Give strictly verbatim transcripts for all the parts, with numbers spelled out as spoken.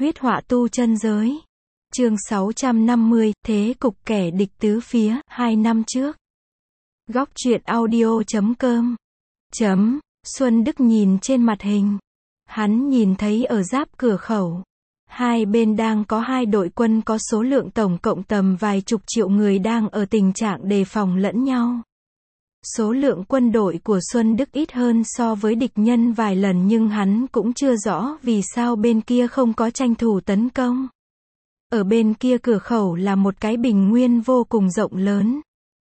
Huyết họa tu chân giới. Chương sáu trăm năm mươi, thế cục kẻ địch tứ phía, hai năm trước. Góc truyện audio chấm com. Chấm, Xuân Đức nhìn trên mặt hình. Hắn nhìn thấy ở giáp cửa khẩu. Hai bên đang có hai đội quân có số lượng tổng cộng tầm vài chục triệu người đang ở tình trạng đề phòng lẫn nhau. Số lượng quân đội của Xuân Đức ít hơn so với địch nhân vài lần nhưng hắn cũng chưa rõ vì sao bên kia không có tranh thủ tấn công. Ở bên kia cửa khẩu là một cái bình nguyên vô cùng rộng lớn.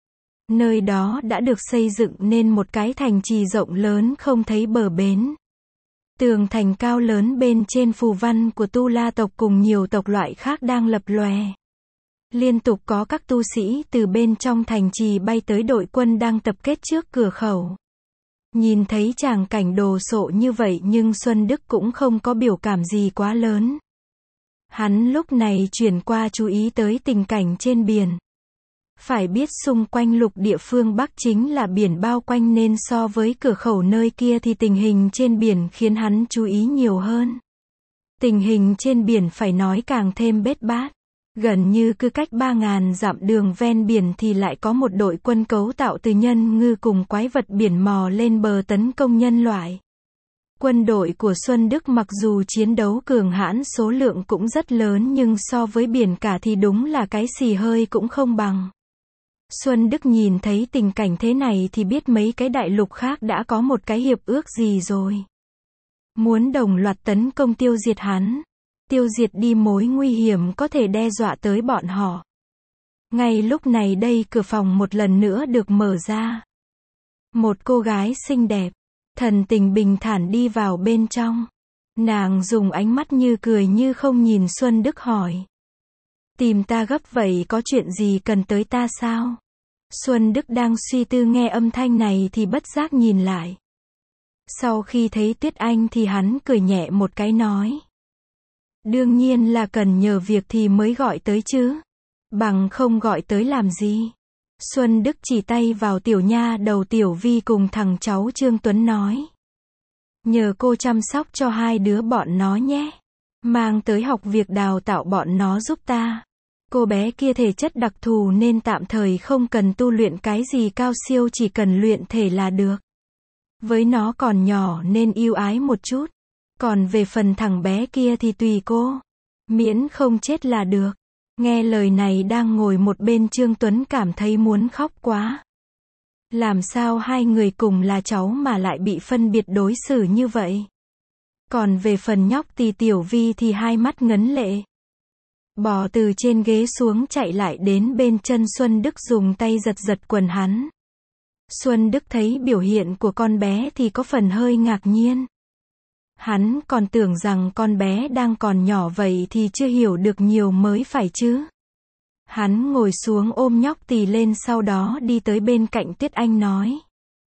Nơi đó đã được xây dựng nên một cái thành trì rộng lớn không thấy bờ bến. Tường thành cao lớn bên trên phù văn của Tu La tộc cùng nhiều tộc loại khác đang lập lòe. Liên tục có các tu sĩ từ bên trong thành trì bay tới đội quân đang tập kết trước cửa khẩu. Nhìn thấy tràng cảnh đồ sộ như vậy nhưng Xuân Đức cũng không có biểu cảm gì quá lớn. Hắn lúc này chuyển qua chú ý tới tình cảnh trên biển. Phải biết xung quanh lục địa phương Bắc chính là biển bao quanh nên so với cửa khẩu nơi kia thì tình hình trên biển khiến hắn chú ý nhiều hơn. Tình hình trên biển phải nói càng thêm bết bát. Gần như cứ cách ba ngàn dặm đường ven biển thì lại có một đội quân cấu tạo từ nhân ngư cùng quái vật biển mò lên bờ tấn công nhân loại. Quân đội của Xuân Đức mặc dù chiến đấu cường hãn số lượng cũng rất lớn nhưng so với biển cả thì đúng là cái xì hơi cũng không bằng. Xuân Đức nhìn thấy tình cảnh thế này thì biết mấy cái đại lục khác đã có một cái hiệp ước gì rồi. Muốn đồng loạt tấn công tiêu diệt hắn. Tiêu diệt đi mối nguy hiểm có thể đe dọa tới bọn họ. Ngay lúc này đây cửa phòng một lần nữa được mở ra. Một cô gái xinh đẹp, thần tình bình thản đi vào bên trong. Nàng dùng ánh mắt như cười như không nhìn Xuân Đức hỏi. Tìm ta gấp vậy có chuyện gì cần tới ta sao? Xuân Đức đang suy tư nghe âm thanh này thì bất giác nhìn lại. Sau khi thấy Tuyết Anh thì hắn cười nhẹ một cái nói. Đương nhiên là cần nhờ việc thì mới gọi tới chứ. Bằng không gọi tới làm gì? Xuân Đức chỉ tay vào tiểu nha đầu Tiểu Vi cùng thằng cháu Trương Tuấn nói. Nhờ cô chăm sóc cho hai đứa bọn nó nhé. Mang tới học việc đào tạo bọn nó giúp ta. Cô bé kia thể chất đặc thù nên tạm thời không cần tu luyện cái gì cao siêu chỉ cần luyện thể là được. Với nó còn nhỏ nên yêu ái một chút. Còn về phần thằng bé kia thì tùy cô. Miễn không chết là được. Nghe lời này đang ngồi một bên Trương Tuấn cảm thấy muốn khóc quá. Làm sao hai người cùng là cháu mà lại bị phân biệt đối xử như vậy? Còn về phần nhóc thì Tiểu Vi thì hai mắt ngấn lệ. Bò từ trên ghế xuống chạy lại đến bên chân Xuân Đức dùng tay giật giật quần hắn. Xuân Đức thấy biểu hiện của con bé thì có phần hơi ngạc nhiên. Hắn còn tưởng rằng con bé đang còn nhỏ vậy thì chưa hiểu được nhiều mới phải chứ. Hắn ngồi xuống ôm nhóc tì lên sau đó đi tới bên cạnh Tuyết Anh nói.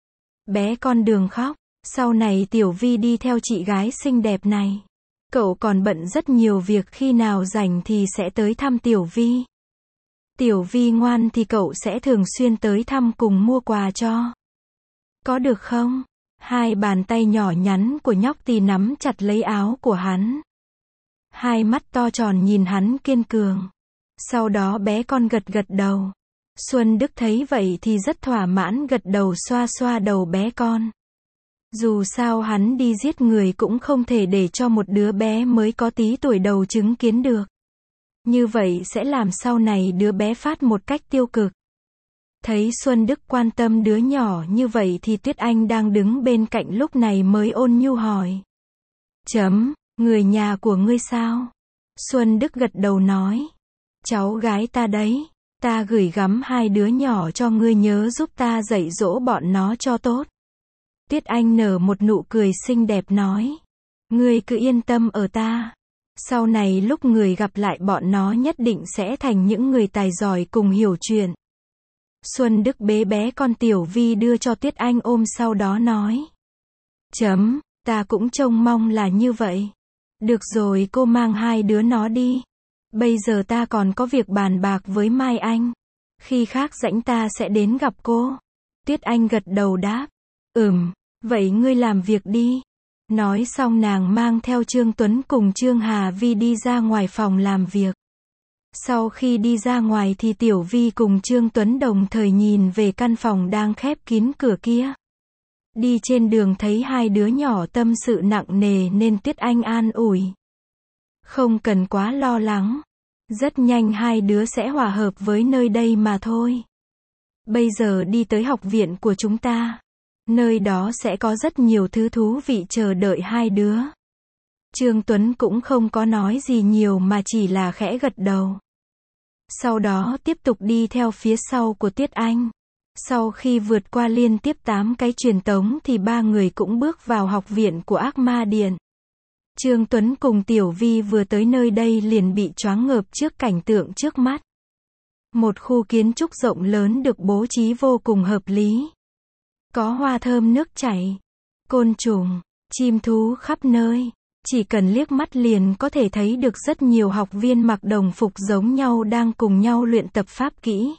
Bé con đừng khóc, sau này Tiểu Vi đi theo chị gái xinh đẹp này. Cậu còn bận rất nhiều việc khi nào rảnh thì sẽ tới thăm Tiểu Vi. Tiểu Vi ngoan thì cậu sẽ thường xuyên tới thăm cùng mua quà cho. Có được không? Hai bàn tay nhỏ nhắn của nhóc tì nắm chặt lấy áo của hắn. Hai mắt to tròn nhìn hắn kiên cường. Sau đó bé con gật gật đầu. Xuân Đức thấy vậy thì rất thỏa mãn gật đầu xoa xoa đầu bé con. Dù sao hắn đi giết người cũng không thể để cho một đứa bé mới có tí tuổi đầu chứng kiến được. Như vậy sẽ làm sau này đứa bé phát một cách tiêu cực. Thấy Xuân Đức quan tâm đứa nhỏ như vậy thì Tuyết Anh đang đứng bên cạnh lúc này mới ôn nhu hỏi. Chấm, người nhà của ngươi sao? Xuân Đức gật đầu nói. Cháu gái ta đấy, ta gửi gắm hai đứa nhỏ cho ngươi nhớ giúp ta dạy dỗ bọn nó cho tốt. Tuyết Anh nở một nụ cười xinh đẹp nói. Ngươi cứ yên tâm ở ta. Sau này lúc người gặp lại bọn nó nhất định sẽ thành những người tài giỏi cùng hiểu chuyện. Xuân Đức bế bé con Tiểu Vi đưa cho Tuyết Anh ôm sau đó nói. Chấm, ta cũng trông mong là như vậy. Được rồi cô mang hai đứa nó đi. Bây giờ ta còn có việc bàn bạc với Mai Anh. Khi khác rảnh ta sẽ đến gặp cô. Tuyết Anh gật đầu đáp. Ừm, vậy ngươi làm việc đi. Nói xong nàng mang theo Trương Tuấn cùng Trương Hà Vi đi ra ngoài phòng làm việc. Sau khi đi ra ngoài thì Tiểu Vi cùng Trương Tuấn đồng thời nhìn về căn phòng đang khép kín cửa kia. Đi trên đường thấy hai đứa nhỏ tâm sự nặng nề nên Tuyết Anh an ủi. Không cần quá lo lắng. Rất nhanh hai đứa sẽ hòa hợp với nơi đây mà thôi. Bây giờ đi tới học viện của chúng ta. Nơi đó sẽ có rất nhiều thứ thú vị chờ đợi hai đứa. Trương Tuấn cũng không có nói gì nhiều mà chỉ là khẽ gật đầu. Sau đó tiếp tục đi theo phía sau của Tuyết Anh. Sau khi vượt qua liên tiếp tám cái truyền tống thì ba người cũng bước vào học viện của Ác Ma Điện. Trương Tuấn cùng Tiểu Vi vừa tới nơi đây liền bị choáng ngợp trước cảnh tượng trước mắt. Một khu kiến trúc rộng lớn được bố trí vô cùng hợp lý. Có hoa thơm nước chảy, côn trùng, chim thú khắp nơi. Chỉ cần liếc mắt liền có thể thấy được rất nhiều học viên mặc đồng phục giống nhau đang cùng nhau luyện tập pháp kỹ.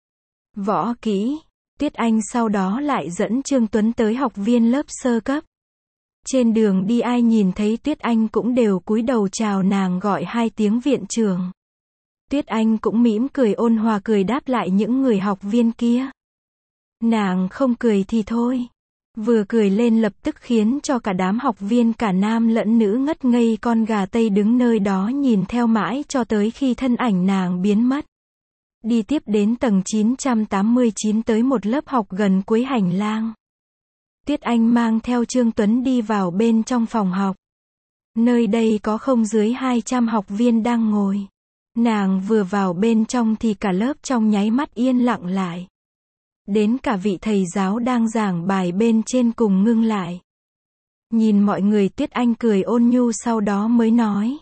Võ kỹ. Tuyết Anh sau đó lại dẫn Trương Tuấn tới học viên lớp sơ cấp. Trên đường đi ai nhìn thấy Tuyết Anh cũng đều cúi đầu chào nàng gọi hai tiếng viện trưởng. Tuyết Anh cũng mỉm cười ôn hòa cười đáp lại những người học viên kia. Nàng không cười thì thôi. Vừa cười lên lập tức khiến cho cả đám học viên cả nam lẫn nữ ngất ngây, con gà Tây đứng nơi đó nhìn theo mãi cho tới khi thân ảnh nàng biến mất. Đi tiếp đến tầng chín trăm tám mươi chín tới một lớp học gần cuối hành lang. Tuyết Anh mang theo Trương Tuấn đi vào bên trong phòng học. Nơi đây có không dưới hai trăm học viên đang ngồi. Nàng vừa vào bên trong thì cả lớp trong nháy mắt yên lặng lại. Đến cả vị thầy giáo đang giảng bài bên trên cùng ngưng lại. Nhìn mọi người Tuyết Anh cười ôn nhu sau đó mới nói.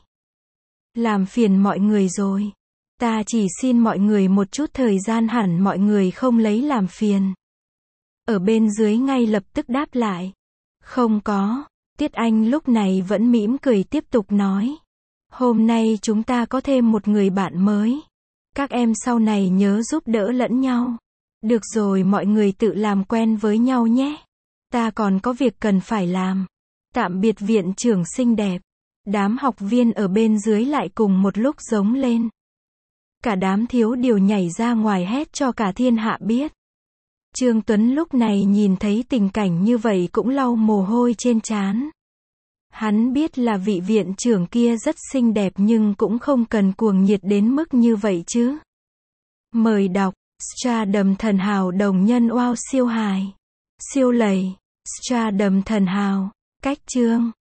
Làm phiền mọi người rồi. Ta chỉ xin mọi người một chút thời gian, hẳn mọi người không lấy làm phiền. Ở bên dưới ngay lập tức đáp lại. Không có. Tuyết Anh lúc này vẫn mỉm cười tiếp tục nói. Hôm nay chúng ta có thêm một người bạn mới. Các em sau này nhớ giúp đỡ lẫn nhau. Được rồi, mọi người tự làm quen với nhau nhé. Ta còn có việc cần phải làm. Tạm biệt viện trưởng xinh đẹp. Đám học viên ở bên dưới lại cùng một lúc giống lên. Cả đám thiếu điều nhảy ra ngoài hét cho cả thiên hạ biết. Trương Tuấn lúc này nhìn thấy tình cảnh như vậy cũng lau mồ hôi trên trán. Hắn biết là vị viện trưởng kia rất xinh đẹp nhưng cũng không cần cuồng nhiệt đến mức như vậy chứ. Mời đọc. Stardom thần hào đồng nhân wow siêu hài. Siêu lầy. Stardom thần hào. Cách chương.